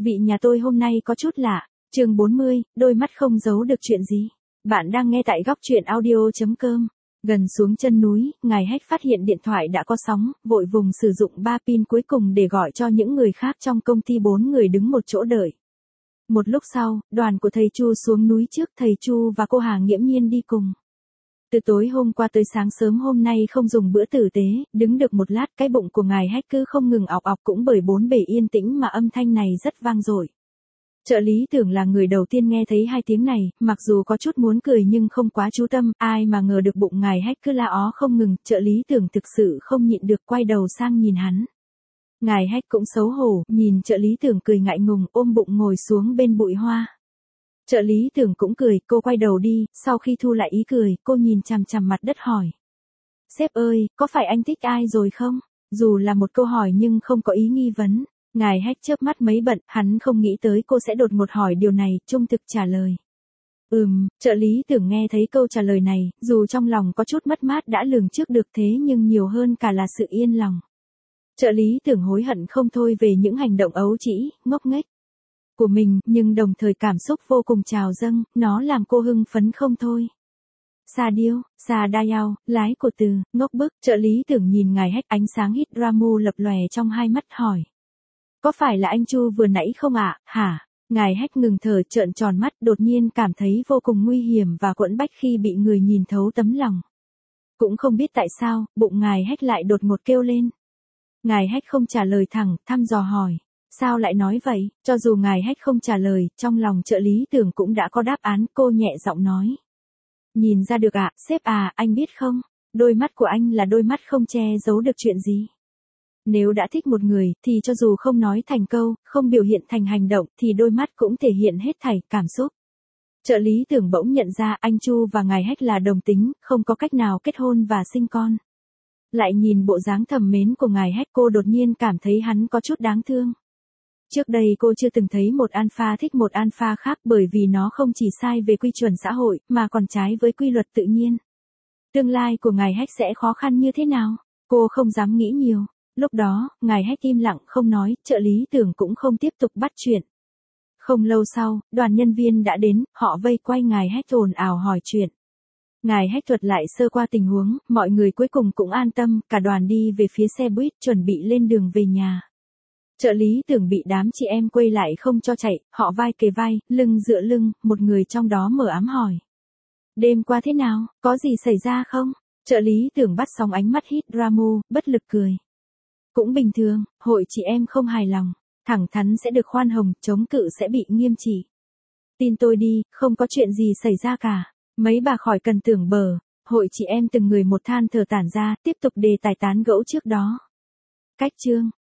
vị nhà tôi hôm nay có chút lạ. Chương 40, đôi mắt không giấu được chuyện gì. Bạn đang nghe tại góc truyện audio.com. Gần xuống chân núi, ngài Hách phát hiện điện thoại đã có sóng, vội vùng sử dụng 3 pin cuối cùng để gọi cho những người khác trong công ty. 4 người đứng một chỗ đợi. Một lúc sau, đoàn của thầy Chu xuống núi trước, thầy Chu và cô Hà nghiễm nhiên đi cùng. Từ tối hôm qua tới sáng sớm hôm nay không dùng bữa tử tế, đứng được một lát cái bụng của ngài Hách cứ không ngừng ọc ọc, cũng bởi bốn bề yên tĩnh mà âm thanh này rất vang dội. Trợ lý tưởng là người đầu tiên nghe thấy hai tiếng này, mặc dù có chút muốn cười nhưng không quá chú tâm, ai mà ngờ được bụng ngài Hách cứ la ó không ngừng, trợ lý tưởng thực sự không nhịn được quay đầu sang nhìn hắn. Ngài Hách cũng xấu hổ, nhìn trợ lý tưởng cười ngại ngùng, ôm bụng ngồi xuống bên bụi hoa. Trợ lý tưởng cũng cười, cô quay đầu đi, sau khi thu lại ý cười, cô nhìn chằm chằm mặt đất hỏi. Sếp ơi, có phải anh thích ai rồi không? Dù là một câu hỏi nhưng không có ý nghi vấn. Ngài Hách chớp mắt mấy bận, hắn không nghĩ tới cô sẽ đột ngột hỏi điều này, trung thực trả lời. Trợ lý tưởng nghe thấy câu trả lời này, dù trong lòng có chút mất mát đã lường trước được thế nhưng nhiều hơn cả là sự yên lòng. Trợ lý tưởng hối hận không thôi về những hành động ấu trĩ, ngốc nghếch của mình, nhưng đồng thời cảm xúc vô cùng trào dâng, nó làm cô hưng phấn không thôi. Sa điêu, sa đayao, lái của từ, ngốc bức, trợ lý tưởng nhìn ngài Hách, ánh sáng Hydramu lập lòe trong hai mắt hỏi. Có phải là anh Chu vừa nãy không ạ, hả? Ngài Hách ngừng thở, trợn tròn mắt, đột nhiên cảm thấy vô cùng nguy hiểm và quẫn bách khi bị người nhìn thấu tấm lòng. Cũng không biết tại sao, bụng ngài Hách lại đột ngột kêu lên. Ngài Hách không trả lời thẳng, thăm dò hỏi. Sao lại nói vậy? Cho dù ngài Hách không trả lời, trong lòng trợ lý tưởng cũng đã có đáp án, cô nhẹ giọng nói. Nhìn ra được ạ, sếp à, anh biết không? Đôi mắt của anh là đôi mắt không che giấu được chuyện gì. Nếu đã thích một người, thì cho dù không nói thành câu, không biểu hiện thành hành động, thì đôi mắt cũng thể hiện hết thảy cảm xúc. Trợ lý tưởng bỗng nhận ra anh Chu và ngài Hách là đồng tính, không có cách nào kết hôn và sinh con. Lại nhìn bộ dáng thầm mến của ngài Hách, cô đột nhiên cảm thấy hắn có chút đáng thương. Trước đây cô chưa từng thấy một alpha thích một alpha khác, bởi vì nó không chỉ sai về quy chuẩn xã hội, mà còn trái với quy luật tự nhiên. Tương lai của ngài Hách sẽ khó khăn như thế nào? Cô không dám nghĩ nhiều. Lúc đó, ngài Hách im lặng không nói, trợ lý tưởng cũng không tiếp tục bắt chuyện. Không lâu sau, đoàn nhân viên đã đến, họ vây quay ngài Hách ồn ào hỏi chuyện. Ngài Hách thuật lại sơ qua tình huống, mọi người cuối cùng cũng an tâm, cả đoàn đi về phía xe buýt chuẩn bị lên đường về nhà. Trợ lý tưởng bị đám chị em quay lại không cho chạy, họ vai kề vai, lưng dựa lưng, một người trong đó mở ám hỏi. Đêm qua thế nào, có gì xảy ra không? Trợ lý tưởng bắt sóng ánh mắt Hydramu, bất lực cười. Cũng bình thường, hội chị em không hài lòng, thẳng thắn sẽ được khoan hồng, chống cự sẽ bị nghiêm trị. Tin tôi đi, không có chuyện gì xảy ra cả. Mấy bà khỏi cần tưởng bờ, hội chị em từng người một than thở tản ra, tiếp tục đề tài tán gẫu trước đó. Cách chương